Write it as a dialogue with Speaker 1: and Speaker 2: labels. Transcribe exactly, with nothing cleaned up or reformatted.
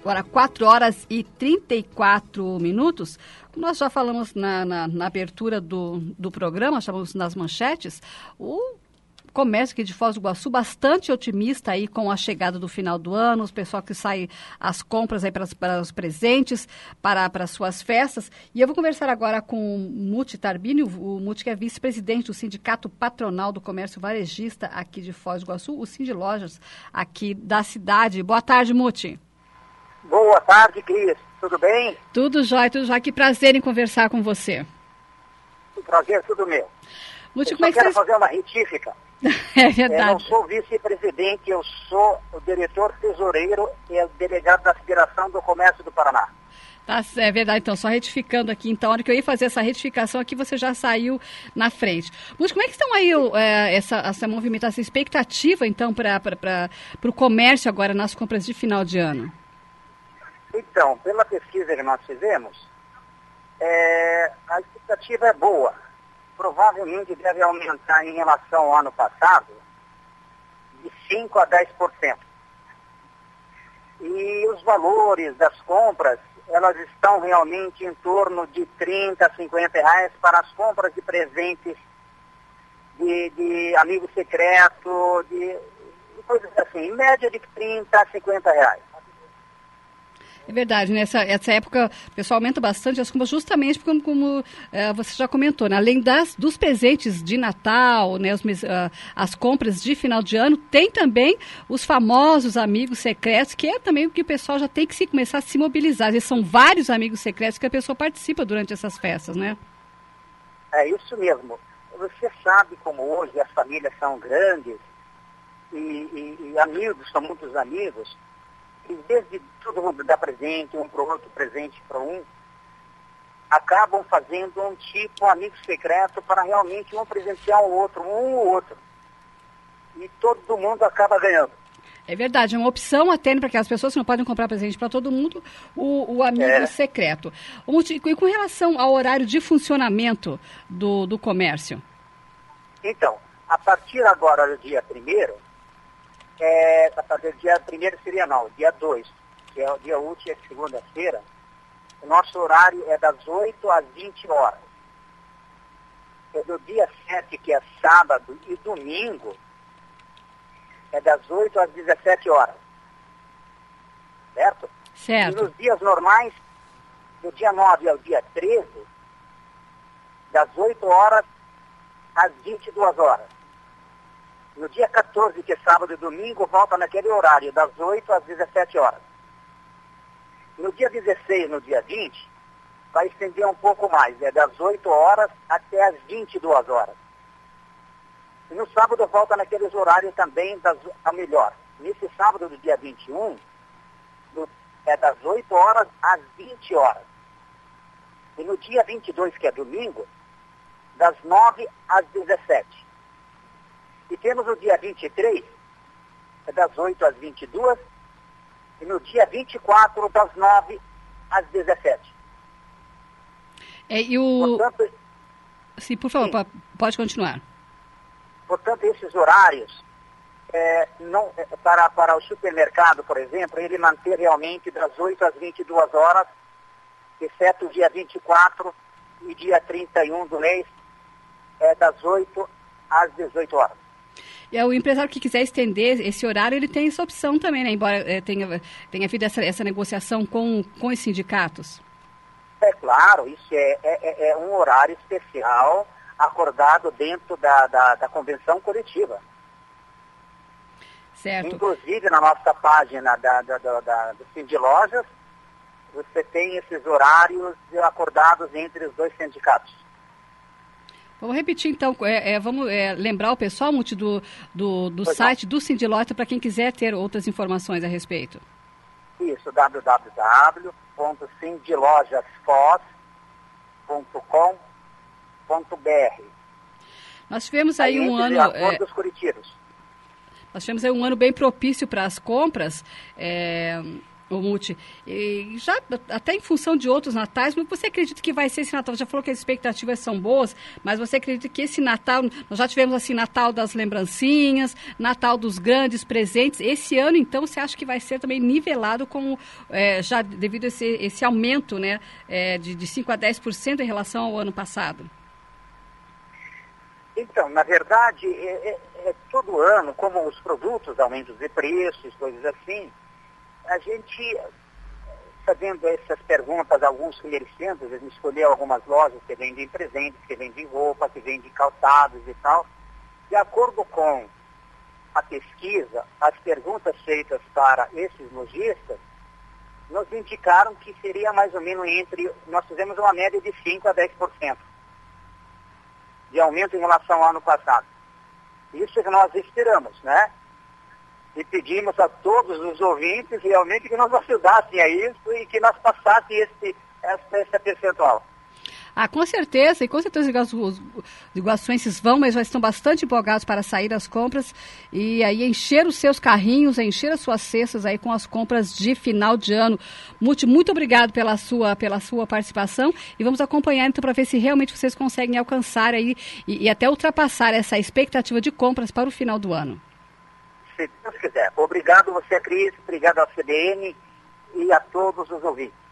Speaker 1: Agora, quatro horas e trinta e quatro minutos. Como nós já falamos na, na, na abertura do, do programa, chamamos nas manchetes, o comércio aqui de Foz do Iguaçu bastante otimista aí com a chegada do final do ano, os pessoal que sai as compras aí para, para os presentes, para, para as suas festas. E eu vou conversar agora com o Muti Tarbini, o Muti que é vice-presidente do Sindicato Patronal do Comércio Varejista aqui de Foz do Iguaçu, o Sindilojas aqui da cidade. Boa tarde, Muti.
Speaker 2: Boa tarde, Cris. Tudo bem?
Speaker 1: Tudo jóia, tudo jóia. Que prazer em conversar com você.
Speaker 2: O prazer é tudo meu.
Speaker 1: Muti,
Speaker 2: eu
Speaker 1: como é que
Speaker 2: quero
Speaker 1: vocês...
Speaker 2: fazer uma retífica.
Speaker 1: É verdade.
Speaker 2: Eu não sou vice-presidente, eu sou o diretor tesoureiro e o delegado da Federação do Comércio do Paraná.
Speaker 1: Tá, é verdade, então, só retificando aqui, então, a hora que eu ia fazer essa retificação aqui, você já saiu na frente. Mas como é que estão aí é, essa, essa movimentação, essa expectativa, então, para o comércio agora nas compras de final de ano?
Speaker 2: Então, pela pesquisa que nós fizemos, é, a expectativa é boa. Provavelmente deve aumentar em relação ao ano passado de cinco a dez por cento. E os valores das compras, elas estão realmente em torno de trinta a cinquenta reais para as compras de presentes, de, de amigo secreto, de, de coisas assim, em média de trinta a cinquenta reais.
Speaker 1: É verdade, nessa essa época o pessoal aumenta bastante as compras, justamente como, como é, você já comentou, né? Além das, dos presentes de Natal, né? Os, uh, as compras de final de ano, tem também os famosos amigos secretos, que é também o que o pessoal já tem que se, começar a se mobilizar. E são vários amigos secretos que a pessoa participa durante essas festas, né?
Speaker 2: É isso mesmo. Você sabe como hoje as famílias são grandes e, e, e amigos, são muitos amigos. Em vez de todo mundo dar presente, um para o outro, presente para um, acabam fazendo um tipo amigo secreto para realmente um presentear o outro, um ou outro. E todo mundo acaba ganhando.
Speaker 1: É verdade, é uma opção até para aquelas pessoas que não podem comprar presente para todo mundo, o, o amigo é. secreto. E com relação ao horário de funcionamento do, do comércio?
Speaker 2: Então, a partir agora do dia primeiro, É, a partir do dia primeiro seria não, dia dois, que é o dia útil, é segunda-feira, o nosso horário é das oito às vinte horas. É do dia sete, que é sábado e domingo, é das oito às dezessete horas. Certo?
Speaker 1: Certo.
Speaker 2: E nos dias normais, do dia nove ao dia treze, das oito horas às vinte e duas horas. No dia quatorze, que é sábado e domingo, volta naquele horário, das oito às dezessete horas. No dia dezesseis, no dia vinte, vai estender um pouco mais, é das oito horas até às vinte e duas horas. E no sábado volta naqueles horários também, das, a melhor. Nesse sábado do dia vinte e um, do, é das oito horas às vinte horas. E no dia vinte e dois, que é domingo, das nove às dezessete. E temos o dia vinte e três, é das oito às vinte e duas, e no dia vinte e quatro, das nove às dezessete.
Speaker 1: É, e o...
Speaker 2: Portanto,
Speaker 1: sim, por favor, sim. Pode continuar.
Speaker 2: Portanto, esses horários, é, não, é, para, para o supermercado, por exemplo, ele manter realmente das oito às vinte e duas horas, exceto o dia vinte e quatro e dia trinta e um do mês, é das oito às dezoito horas.
Speaker 1: É, o empresário que quiser estender esse horário, ele tem essa opção também, né? Embora é, tenha, tenha havido essa, essa negociação com, com os sindicatos.
Speaker 2: É claro, isso é, é, é um horário especial acordado dentro da, da, da convenção coletiva.
Speaker 1: Certo.
Speaker 2: Inclusive, na nossa página da, da, da, da, do Sindilojas, você tem esses horários acordados entre os dois sindicatos.
Speaker 1: Vamos repetir, então, é, é, vamos é, lembrar o pessoal, Muti, do, do, do site do Sindilota, para quem quiser ter outras informações a respeito.
Speaker 2: Isso, w w w ponto sindilojasfoz ponto com ponto b r.
Speaker 1: Nós tivemos aí, aí um ano...
Speaker 2: É, dos Curitiros.
Speaker 1: Nós tivemos aí um ano bem propício para as compras. É, O Muti, e já até em função de outros natais, mas você acredita que vai ser esse Natal? Você já falou que as expectativas são boas, mas você acredita que esse Natal, nós já tivemos assim, Natal das lembrancinhas, Natal dos grandes presentes, esse ano então você acha que vai ser também nivelado com, é, já devido a esse, esse aumento, né, é, de, de cinco a dez por cento em relação ao ano passado?
Speaker 2: Então, na verdade, é, é, é todo ano, como os produtos aumentam de preços, coisas assim, a gente, fazendo essas perguntas a alguns comerciantes, a gente escolheu algumas lojas que vendem presentes, que vendem roupa, que vendem calçados e tal. De acordo com a pesquisa, as perguntas feitas para esses lojistas nos indicaram que seria mais ou menos entre, nós fizemos uma média de cinco a dez por cento de aumento em relação ao ano passado. Isso é que nós esperamos, né? E pedimos a todos os ouvintes realmente que nos ajudassem a isso e que nós passassem esse, essa, essa percentual.
Speaker 1: Ah, com certeza, e com certeza os iguaçuenses vão, mas já estão bastante empolgados para sair das compras e aí encher os seus carrinhos, encher as suas cestas aí com as compras de final de ano. Muti, muito obrigado pela sua, pela sua participação e vamos acompanhar então para ver se realmente vocês conseguem alcançar aí e, e até ultrapassar essa expectativa de compras para o final do ano.
Speaker 2: Se Deus quiser. Obrigado você, Cris, obrigado ao C B N e a todos os ouvintes.